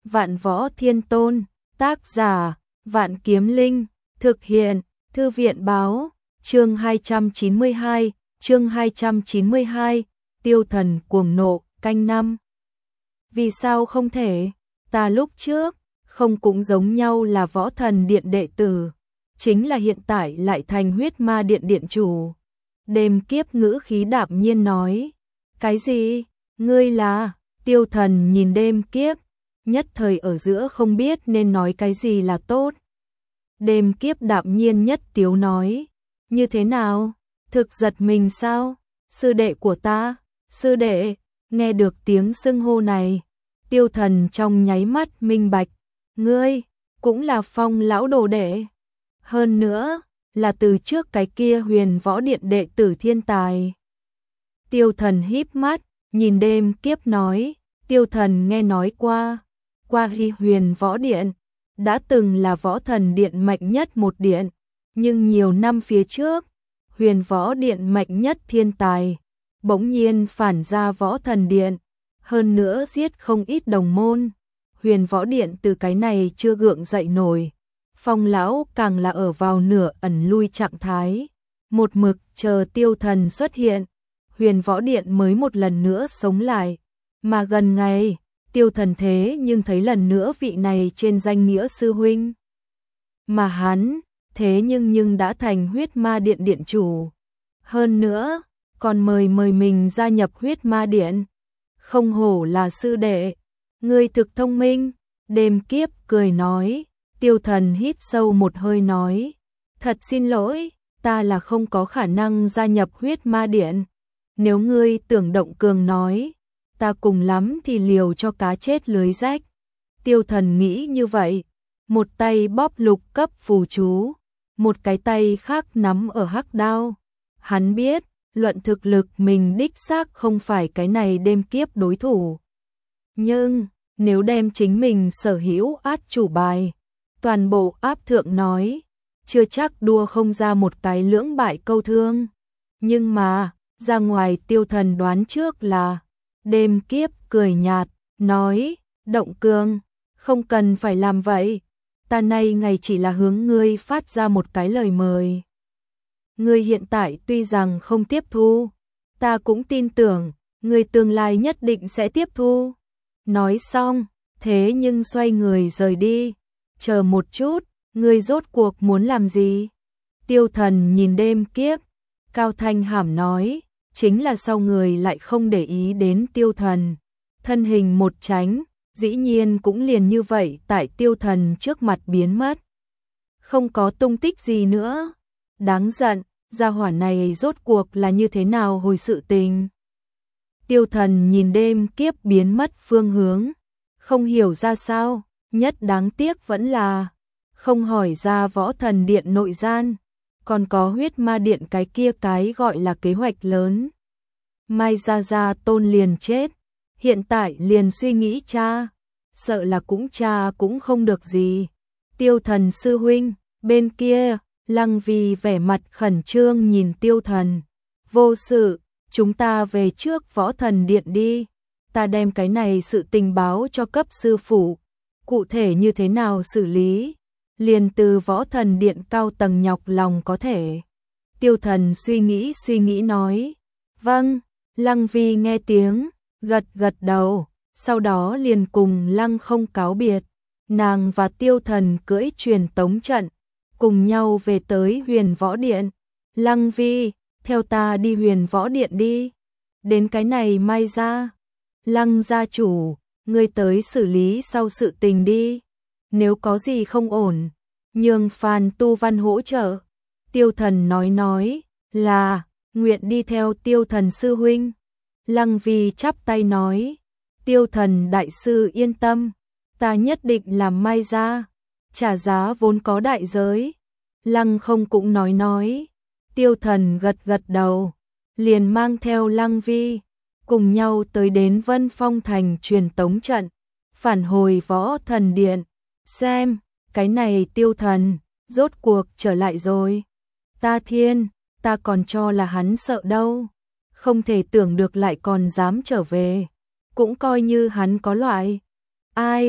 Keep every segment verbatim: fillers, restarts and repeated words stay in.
Vạn Võ Thiên Tôn, tác giả, Vạn Kiếm Linh, thực hiện, Thư viện báo, chương hai trăm chín mươi hai, chương hai trăm chín mươi hai, Tiêu Thần cuồng nộ, canh năm. Vì sao không thể? Ta lúc trước, không cũng giống nhau là Võ Thần Điện đệ tử, chính là hiện tại lại thành Huyết Ma Điện điện chủ. Đêm Kiếp ngữ khí đạm nhiên nói, cái gì? Ngươi là? Tiêu Thần nhìn Đêm Kiếp, nhất thời ở giữa không biết nên nói cái gì là tốt. Đêm Kiếp đạm nhiên nhất tiếu nói, như thế nào? Thực giật mình sao? Sư đệ của ta, sư đệ, nghe được tiếng xưng hô này, Tiêu Thần trong nháy mắt minh bạch, ngươi, cũng là Phong lão đồ đệ. Hơn nữa, là từ trước cái kia Huyền Võ Điện đệ tử thiên tài. Tiêu Thần híp mắt, nhìn Đêm Kiếp nói, Tiêu Thần nghe nói qua, qua khi Huyền Võ Điện, đã từng là Võ Thần Điện mạnh nhất một điện, nhưng nhiều năm phía trước, Huyền Võ Điện mạnh nhất thiên tài, bỗng nhiên phản ra Võ Thần Điện, hơn nữa giết không ít đồng môn. Huyền Võ Điện từ cái này chưa gượng dậy nổi, Phong lão càng là ở vào nửa ẩn lui trạng thái, một mực chờ Tiêu Thần xuất hiện, Huyền Võ Điện mới một lần nữa sống lại, mà gần ngày, Tiêu Thần thế nhưng thấy lần nữa vị này trên danh nghĩa sư huynh. Mà hắn, thế nhưng nhưng đã thành Huyết Ma Điện điện chủ. Hơn nữa, còn mời mời mình gia nhập Huyết Ma Điện. Không hổ là sư đệ, ngươi thực thông minh. Đêm Kiếp cười nói, Tiêu Thần hít sâu một hơi nói, thật xin lỗi, ta là không có khả năng gia nhập Huyết Ma Điện. Nếu ngươi tưởng động cường nói, ta cùng lắm thì liều cho cá chết lưới rách. Tiêu Thần nghĩ như vậy, một tay bóp lục cấp phù chú, một cái tay khác nắm ở hắc đao. Hắn biết, luận thực lực mình đích xác không phải cái này Đêm Kiếp đối thủ. Nhưng, nếu đem chính mình sở hữu át chủ bài, toàn bộ áp thượng nói, chưa chắc đua không ra một cái lưỡng bại câu thương. Nhưng mà, ra ngoài Tiêu Thần đoán trước là, Đêm Kiếp cười nhạt, nói, động cường, không cần phải làm vậy, ta nay ngày chỉ là hướng ngươi phát ra một cái lời mời. Ngươi hiện tại tuy rằng không tiếp thu, ta cũng tin tưởng, ngươi tương lai nhất định sẽ tiếp thu. Nói xong, thế nhưng xoay người rời đi, chờ một chút, ngươi rốt cuộc muốn làm gì? Tiêu Thần nhìn Đêm Kiếp, cao thanh hàm nói, chính là sau người lại không để ý đến Tiêu Thần. Thân hình một tránh, dĩ nhiên cũng liền như vậy tại Tiêu Thần trước mặt biến mất. Không có tung tích gì nữa. Đáng giận, gia hỏa này rốt cuộc là như thế nào hồi sự tình. Tiêu Thần nhìn Đêm Kiếp biến mất phương hướng, không hiểu ra sao, nhất đáng tiếc vẫn là không hỏi ra Võ Thần Điện nội gian, còn có Huyết Ma Điện cái kia cái gọi là kế hoạch lớn. Mai Gia Gia Tôn liền chết, hiện tại liền suy nghĩ cha, sợ là cũng cha cũng không được gì. Tiêu Thần sư huynh, bên kia, Lăng Vi vẻ mặt khẩn trương nhìn Tiêu Thần, vô sự, chúng ta về trước Võ Thần Điện đi, ta đem cái này sự tình báo cho cấp sư phụ, cụ thể như thế nào xử lý, liền từ Võ Thần Điện cao tầng nhọc lòng có thể. Tiêu Thần suy nghĩ suy nghĩ nói, vâng. Lăng Vi nghe tiếng, gật gật đầu, sau đó liền cùng Lăng Không cáo biệt, nàng và Tiêu Thần cưỡi truyền tống trận, cùng nhau về tới Huyền Võ Điện. Lăng Vi, theo ta đi Huyền Võ Điện đi. Đến cái này Mai ra. Lăng gia chủ, ngươi tới xử lý sau sự tình đi. Nếu có gì không ổn, nhường Phan Tu Văn hỗ trợ. Tiêu Thần nói nói, là, nguyện đi theo Tiêu Thần sư huynh. Lăng Vi chắp tay nói, Tiêu Thần đại sư yên tâm, ta nhất định làm Mai ra, trả giá vốn có đại giới. Lăng Không cũng nói nói, Tiêu Thần gật gật đầu, liền mang theo Lăng Vi, cùng nhau tới đến Vân Phong Thành truyền tống trận, phản hồi Võ Thần Điện, xem, cái này Tiêu Thần, rốt cuộc trở lại rồi. Ta thiên, ta còn cho là hắn sợ đâu, không thể tưởng được lại còn dám trở về, cũng coi như hắn có loại. Ai,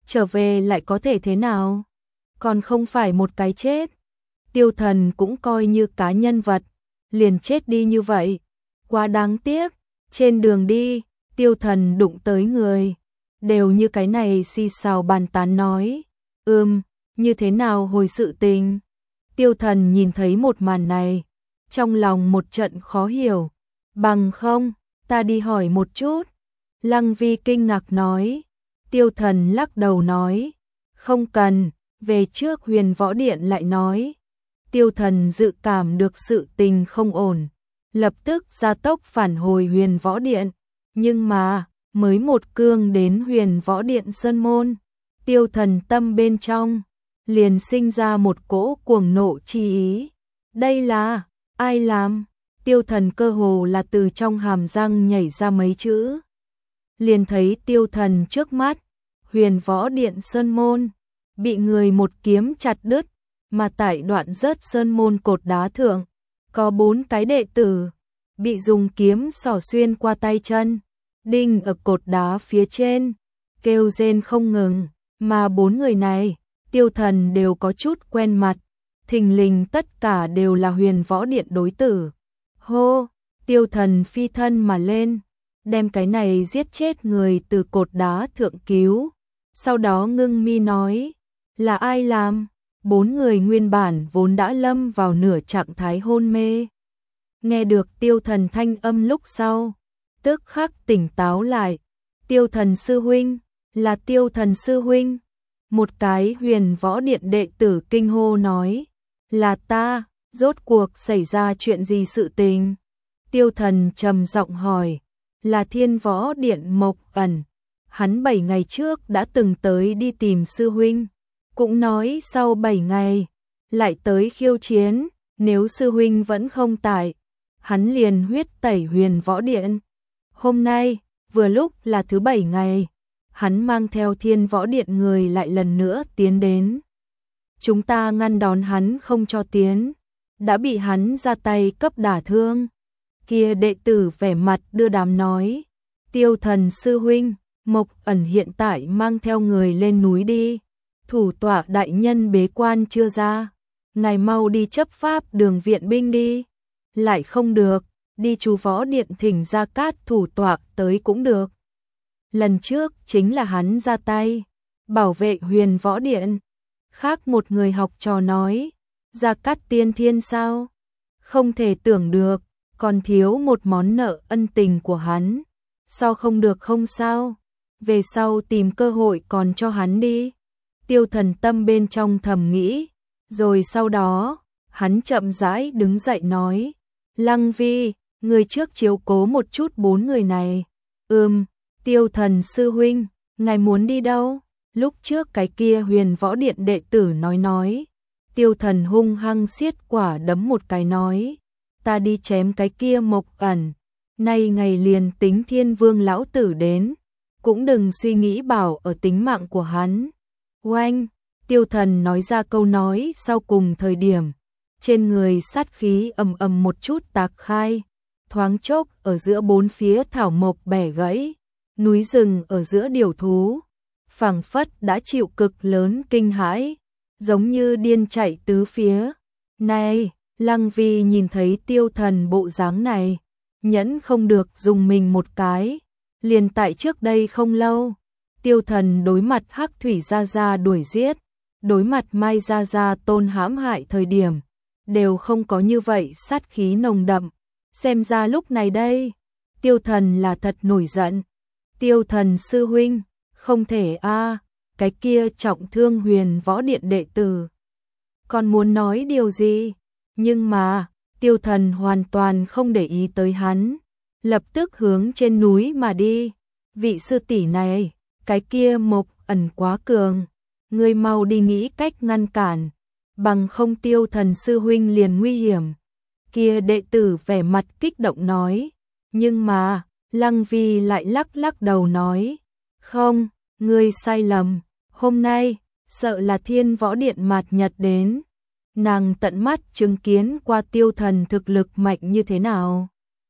trở về lại có thể thế nào? Còn không phải một cái chết. Tiêu Thần cũng coi như cá nhân vật, liền chết đi như vậy. Quá đáng tiếc, trên đường đi, Tiêu Thần đụng tới người. Đều như cái này xì xào bàn tán nói. Ừm, như thế nào hồi sự tình? Tiêu Thần nhìn thấy một màn này, trong lòng một trận khó hiểu. Bằng không, ta đi hỏi một chút. Lăng Vi kinh ngạc nói. Tiêu Thần lắc đầu nói. Không cần, về trước Huyền Võ Điện lại nói. Tiêu Thần dự cảm được sự tình không ổn, lập tức gia tốc phản hồi Huyền Võ Điện. Nhưng mà, mới một cương đến Huyền Võ Điện Sơn Môn, Tiêu Thần tâm bên trong liền sinh ra một cỗ cuồng nộ chi ý. Đây là, ai làm? Tiêu Thần cơ hồ là từ trong hàm răng nhảy ra mấy chữ. Liền thấy Tiêu Thần trước mắt, Huyền Võ Điện Sơn Môn, bị người một kiếm chặt đứt, mà tại đoạn rớt sơn môn cột đá thượng, có bốn cái đệ tử, bị dùng kiếm xỏ xuyên qua tay chân, đinh ở cột đá phía trên, kêu rên không ngừng, mà bốn người này, Tiêu Thần đều có chút quen mặt, thình lình tất cả đều là Huyền Võ Điện đối tử. Hô, Tiêu Thần phi thân mà lên, đem cái này giết chết người từ cột đá thượng cứu, sau đó ngưng mi nói, là ai làm? Bốn người nguyên bản vốn đã lâm vào nửa trạng thái hôn mê. Nghe được Tiêu Thần thanh âm lúc sau, tức khắc tỉnh táo lại. Tiêu Thần sư huynh, là Tiêu Thần sư huynh. Một cái Huyền Võ Điện đệ tử kinh hô nói, là ta, rốt cuộc xảy ra chuyện gì sự tình? Tiêu Thần trầm giọng hỏi, là Thiên Võ Điện Mộc Ẩn. Hắn bảy ngày trước đã từng tới đi tìm sư huynh. Cũng nói sau bảy ngày, lại tới khiêu chiến, nếu sư huynh vẫn không tại, hắn liền huyết tẩy Huyền Võ Điện. Hôm nay, vừa lúc là thứ bảy ngày, hắn mang theo Thiên Võ Điện người lại lần nữa tiến đến. Chúng ta ngăn đón hắn không cho tiến, đã bị hắn ra tay cấp đả thương. Kia đệ tử vẻ mặt đưa đám nói, Tiêu Thần sư huynh, Mộc Ẩn hiện tại mang theo người lên núi đi. Thủ tọa đại nhân bế quan chưa ra, ngài mau đi chấp pháp đường viện binh đi. Lại không được, đi Chú Võ Điện thỉnh Gia Cát thủ tọa tới cũng được. Lần trước chính là hắn ra tay, bảo vệ Huyền Võ Điện. Khác một người học trò nói, Gia Cát tiên thiên sao? Không thể tưởng được, còn thiếu một món nợ ân tình của hắn. Sao không được không sao? Về sau tìm cơ hội còn cho hắn đi. Tiêu Thần tâm bên trong thầm nghĩ, rồi sau đó, hắn chậm rãi đứng dậy nói, Lăng Vi, người trước chiếu cố một chút bốn người này. Ừm, Tiêu Thần sư huynh, ngài muốn đi đâu? Lúc trước cái kia Huyền Võ Điện đệ tử nói nói. Tiêu Thần hung hăng xiết quả đấm một cái nói, ta đi chém cái kia Mộc Ẩn. Nay ngày liền tính Thiên Vương lão tử đến, cũng đừng suy nghĩ bảo ở tính mạng của hắn. Oanh, Tiêu Thần nói ra câu nói sau cùng thời điểm, trên người sát khí ầm ầm một chút tạc khai, thoáng chốc ở giữa bốn phía thảo mộc bẻ gãy, núi rừng ở giữa điều thú, phảng phất đã chịu cực lớn kinh hãi, giống như điên chạy tứ phía. Này, Lăng Vi nhìn thấy Tiêu Thần bộ dáng này, nhẫn không được dùng mình một cái, liền tại trước đây không lâu. Tiêu Thần đối mặt Hắc Thủy Gia Gia đuổi giết, đối mặt Mai Gia Gia tôn hãm hại thời điểm, đều không có như vậy sát khí nồng đậm. Xem ra lúc này đây, Tiêu Thần là thật nổi giận. Tiêu Thần sư huynh, không thể a, à, cái kia trọng thương Huyền Võ Điện đệ tử. Còn muốn nói điều gì? Nhưng mà, Tiêu Thần hoàn toàn không để ý tới hắn, lập tức hướng trên núi mà đi. Vị sư tỷ này, cái kia Mộc Ẩn quá cường, ngươi mau đi nghĩ cách ngăn cản, bằng không Tiêu Thần sư huynh liền nguy hiểm. Kia đệ tử vẻ mặt kích động nói, nhưng mà, Lăng Vi lại lắc lắc đầu nói, không, ngươi sai lầm, hôm nay, sợ là Thiên Võ Điện mạt nhật đến. Nàng tận mắt chứng kiến qua Tiêu Thần thực lực mạnh như thế nào.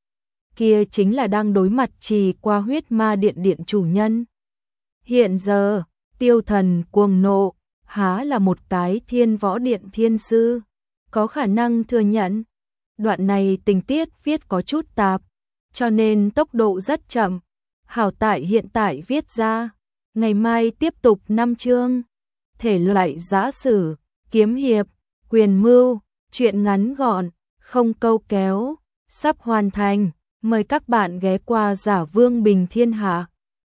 Kia chính là đang đối mặt trì qua huyết ma điện điện chủ nhân. Hiện giờ, Tiêu Thần cuồng nộ, há là một cái thiên võ điện thiên sư, có khả năng thừa nhận. Đoạn này tình tiết viết có chút tạp, cho nên tốc độ rất chậm. Hảo tại hiện tại viết ra, ngày mai tiếp tục năm chương. Thể loại giã sử, kiếm hiệp, quyền mưu, truyện ngắn gọn, không câu kéo, sắp hoàn thành. Mời các bạn ghé qua Giả Vương Bình Thiên Hạ.